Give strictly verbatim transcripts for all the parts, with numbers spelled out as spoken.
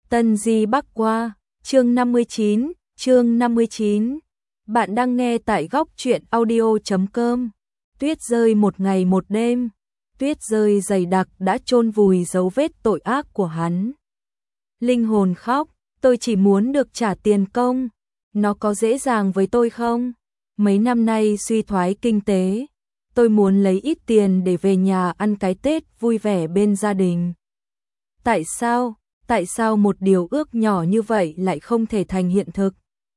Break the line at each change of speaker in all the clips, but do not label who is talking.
Tân Di Bắc Qua, chương năm mươi chín, chương năm mươi chín. Bạn đang nghe tại góc truyện audio chấm com. Tuyết rơi một ngày một đêm, tuyết rơi dày đặc đã chôn vùi dấu vết tội ác của hắn. Linh hồn khóc, tôi chỉ muốn được trả tiền công, nó có dễ dàng với tôi không? Mấy năm nay suy thoái kinh tế, tôi muốn lấy ít tiền để về nhà ăn cái Tết vui vẻ bên gia đình. Tại sao? Tại sao một điều ước nhỏ như vậy lại không thể thành hiện thực?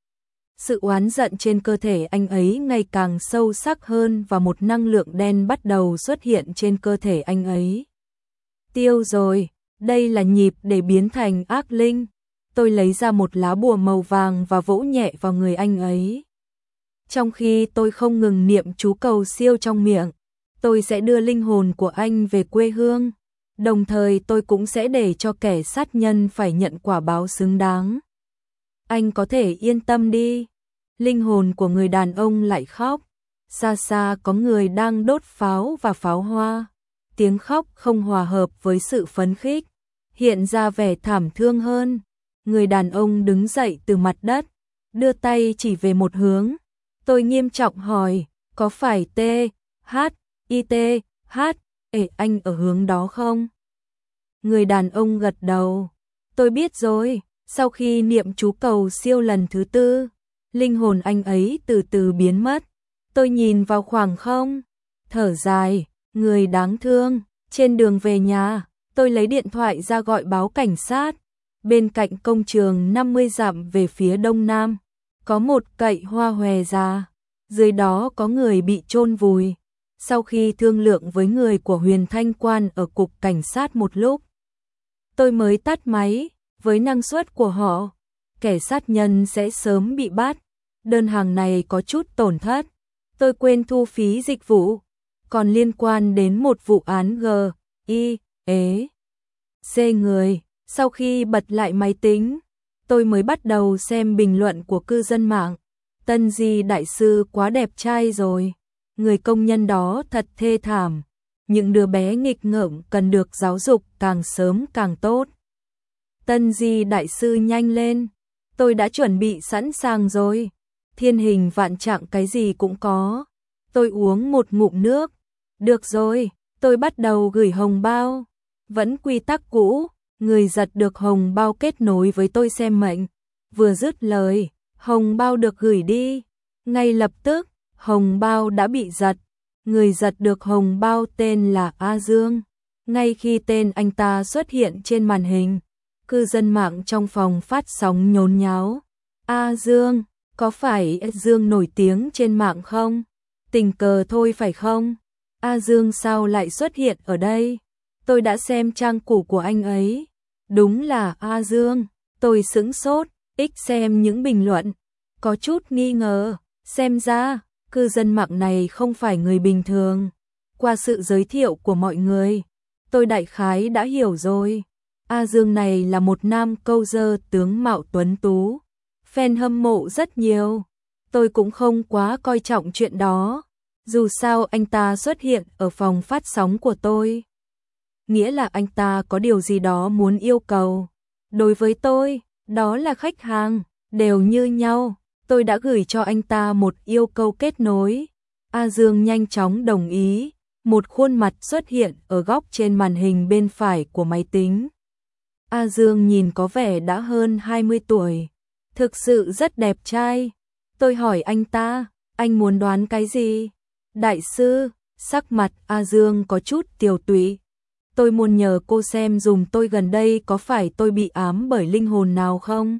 Sự oán giận trên cơ thể anh ấy ngày càng sâu sắc hơn và một năng lượng đen bắt đầu xuất hiện trên cơ thể anh ấy. Tiêu rồi, đây là nhịp để biến thành ác linh. Tôi lấy ra một lá bùa màu vàng và vỗ nhẹ vào người anh ấy. Trong khi tôi không ngừng niệm chú cầu siêu trong miệng, tôi sẽ đưa linh hồn của anh về quê hương. Đồng thời tôi cũng sẽ để cho kẻ sát nhân phải nhận quả báo xứng đáng. Anh có thể yên tâm đi. Linh hồn của người đàn ông lại khóc. Xa xa có người đang đốt pháo và pháo hoa. Tiếng khóc không hòa hợp với sự phấn khích, hiện ra vẻ thảm thương hơn. Người đàn ông đứng dậy từ mặt đất, đưa tay chỉ về một hướng. Tôi nghiêm trọng hỏi, có phải T, H, I T, H, E anh ở hướng đó không? Người đàn ông gật đầu. Tôi biết rồi. Sau khi niệm chú cầu siêu lần thứ tư, linh hồn anh ấy từ từ biến mất. Tôi nhìn vào khoảng không, thở dài, người đáng thương. Trên đường về nhà, tôi lấy điện thoại ra gọi báo cảnh sát. Bên cạnh công trường năm mươi dặm về phía đông nam, có một cậy hoa hòe già, dưới đó có người bị chôn vùi. Sau khi thương lượng với người của Huyền Thanh Quan ở cục cảnh sát một lúc, tôi mới tắt máy. Với năng suất của họ, kẻ sát nhân sẽ sớm bị bắt. Đơn hàng này có chút tổn thất, tôi quên thu phí dịch vụ. Còn liên quan đến một vụ án G, I, E, C người, sau khi bật lại máy tính, tôi mới bắt đầu xem bình luận của cư dân mạng. Tân Di đại sư quá đẹp trai rồi, người công nhân đó thật thê thảm, những đứa bé nghịch ngợm cần được giáo dục càng sớm càng tốt. Tân Di đại sư nhanh lên, tôi đã chuẩn bị sẵn sàng rồi. Thiên hình vạn trạng cái gì cũng có. Tôi uống một ngụm nước. Được rồi, tôi bắt đầu gửi hồng bao. Vẫn quy tắc cũ, người giật được hồng bao kết nối với tôi xem mệnh. Vừa dứt lời, hồng bao được gửi đi. Ngay lập tức, hồng bao đã bị giật. Người giật được hồng bao tên là A Dương. Ngay khi tên anh ta xuất hiện trên màn hình, cư dân mạng trong phòng phát sóng nhốn nháo. A Dương, có phải Dương nổi tiếng trên mạng không? Tình cờ thôi phải không? A Dương sao lại xuất hiện ở đây? Tôi đã xem trang chủ của anh ấy. Đúng là A Dương. Tôi sững sốt, ích xem những bình luận. Có chút nghi ngờ, xem ra, cư dân mạng này không phải người bình thường. Qua sự giới thiệu của mọi người, tôi đại khái đã hiểu rồi. A Dương này là một nam câu dơ tướng mạo tuấn tú. Fan hâm mộ rất nhiều. Tôi cũng không quá coi trọng chuyện đó. Dù sao anh ta xuất hiện ở phòng phát sóng của tôi, nghĩa là anh ta có điều gì đó muốn yêu cầu. Đối với tôi, đó là khách hàng, đều như nhau. Tôi đã gửi cho anh ta một yêu cầu kết nối. A Dương nhanh chóng đồng ý. Một khuôn mặt xuất hiện ở góc trên màn hình bên phải của máy tính. A Dương nhìn có vẻ đã hơn hai mươi tuổi, thực sự rất đẹp trai. Tôi hỏi anh ta, anh muốn đoán cái gì? Đại sư, sắc mặt A Dương có chút tiều tụy. Tôi muốn nhờ cô xem dùm tôi gần đây có phải tôi bị ám bởi linh hồn nào không?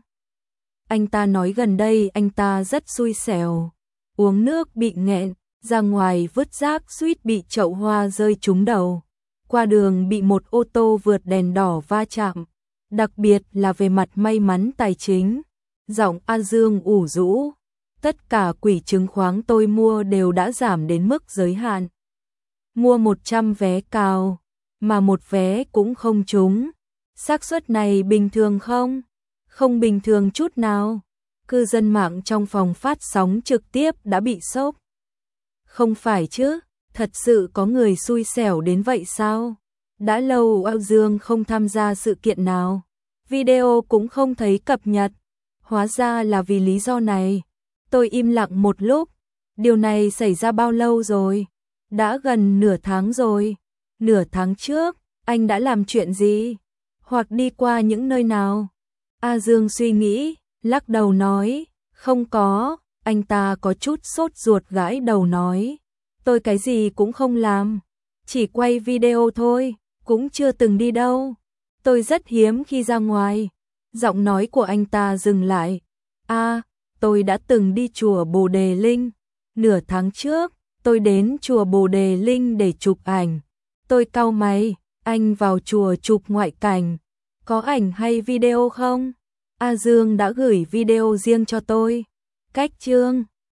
Anh ta nói gần đây anh ta rất xui xẻo, uống nước bị nghẹn, ra ngoài vứt rác suýt bị chậu hoa rơi trúng đầu, qua đường bị một ô tô vượt đèn đỏ va chạm. Đặc biệt là về mặt may mắn tài chính. Giọng A Dương ủ rũ. Tất cả quỹ chứng khoán tôi mua đều đã giảm đến mức giới hạn. Mua một trăm vé cào, mà một vé cũng không trúng. Xác suất này bình thường không? Không bình thường chút nào. Cư dân mạng trong phòng phát sóng trực tiếp đã bị sốc. Không phải chứ, thật sự có người xui xẻo đến vậy sao? Đã lâu A Dương không tham gia sự kiện nào. video cũng không thấy cập nhật. Hóa ra là vì lý do này. Tôi im lặng một lúc. Điều này xảy ra bao lâu rồi? Đã gần nửa tháng rồi. Nửa tháng trước, anh đã làm chuyện gì? Hoặc đi qua những nơi nào? A Dương suy nghĩ, lắc đầu nói, không có. Anh ta có chút sốt ruột gãi đầu nói, tôi cái gì cũng không làm, chỉ quay video thôi, cũng chưa từng đi đâu. Tôi rất hiếm khi ra ngoài. Giọng nói của anh ta dừng lại. À, tôi đã từng đi chùa Bồ Đề Linh. Nửa tháng trước, tôi đến chùa Bồ Đề Linh để chụp ảnh. Tôi cau mày, anh vào chùa chụp ngoại cảnh, có ảnh hay video không? A Dương đã gửi video riêng cho tôi. Cách chương